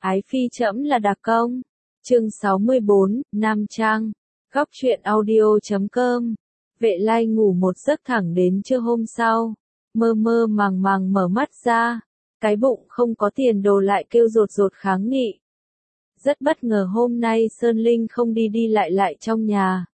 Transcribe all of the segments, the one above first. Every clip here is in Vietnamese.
Ái phi trẫm là đặc công. Chương 64, Nam Trang. Góc truyện audio.com. Vệ Lai ngủ một giấc thẳng đến trưa hôm sau. Mơ mơ màng màng mở mắt ra. Cái bụng không có tiền đồ lại kêu rột rột kháng nghị. Rất bất ngờ hôm nay Sơn Linh không đi lại trong nhà.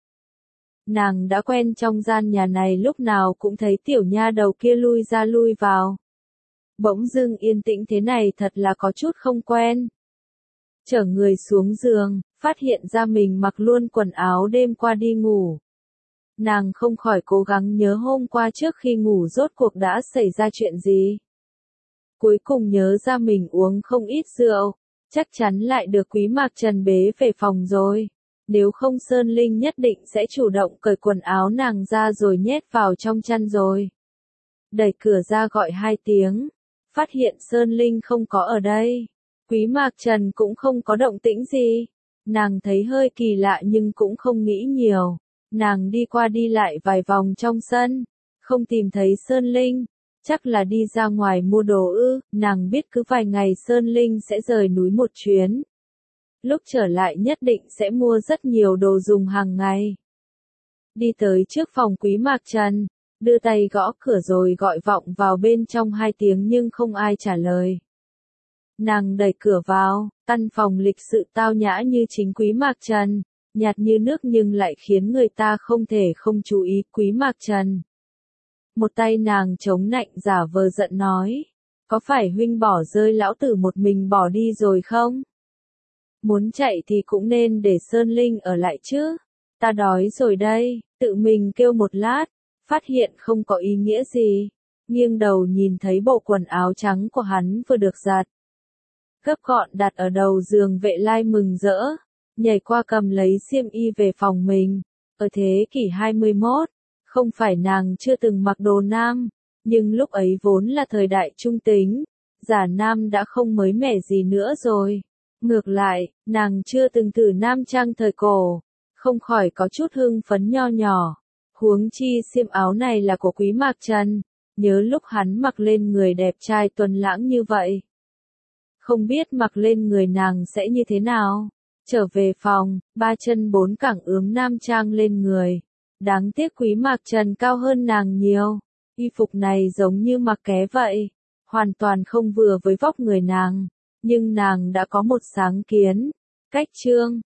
Nàng đã quen trong gian nhà này lúc nào cũng thấy tiểu nha đầu kia lui ra lui vào. Bỗng dưng yên tĩnh thế này thật là có chút không quen. Chở người xuống giường, phát hiện ra mình mặc luôn quần áo đêm qua đi ngủ. Nàng không khỏi cố gắng nhớ hôm qua trước khi ngủ rốt cuộc đã xảy ra chuyện gì. Cuối cùng nhớ ra mình uống không ít rượu, chắc chắn lại được Quý Mạc Trần bế về phòng rồi. Nếu không Sơn Linh nhất định sẽ chủ động cởi quần áo nàng ra rồi nhét vào trong chăn rồi. Đẩy cửa ra gọi 2 tiếng, phát hiện Sơn Linh không có ở đây. Quý Mạc Trần cũng không có động tĩnh gì. Nàng thấy hơi kỳ lạ nhưng cũng không nghĩ nhiều. Nàng đi qua đi lại vài vòng trong sân, không tìm thấy Sơn Linh. Chắc là đi ra ngoài mua đồ ư, nàng biết cứ vài ngày Sơn Linh sẽ rời núi một chuyến. Lúc trở lại nhất định sẽ mua rất nhiều đồ dùng hàng ngày. Đi tới trước phòng Quý Mạc Trần, đưa tay gõ cửa rồi gọi vọng vào bên trong 2 tiếng nhưng không ai trả lời. Nàng đẩy cửa vào, căn phòng lịch sự tao nhã như chính Quý Mạc Trần, nhạt như nước nhưng lại khiến người ta không thể không chú ý Quý Mạc Trần. Một tay nàng chống nạnh giả vờ giận nói, có phải huynh bỏ rơi lão tử một mình bỏ đi rồi không? Muốn chạy thì cũng nên để Sơn Linh ở lại chứ. Ta đói rồi đây, tự mình kêu một lát, phát hiện không có ý nghĩa gì. Nghiêng đầu nhìn thấy bộ quần áo trắng của hắn vừa được giặt. Gấp gọn đặt ở đầu giường. Vệ Lai mừng rỡ, nhảy qua cầm lấy xiêm y về phòng mình. Ở thế kỷ 21, không phải nàng chưa từng mặc đồ nam, nhưng lúc ấy vốn là thời đại trung tính, giả nam đã không mới mẻ gì nữa rồi. Ngược lại, nàng chưa từng thử nam trang thời cổ, không khỏi có chút hưng phấn nho nhỏ. Huống chi xiêm áo này là của Quý Mạc Trần, nhớ lúc hắn mặc lên người đẹp trai tuấn lãng như vậy. Không biết mặc lên người nàng sẽ như thế nào. Trở về phòng, 3 chân 4 cẳng ướm nam trang lên người. Đáng tiếc Quý Mạc Trần cao hơn nàng nhiều. Y phục này giống như mặc ké vậy, hoàn toàn không vừa với vóc người nàng. Nhưng nàng đã có một sáng kiến. Cách trương,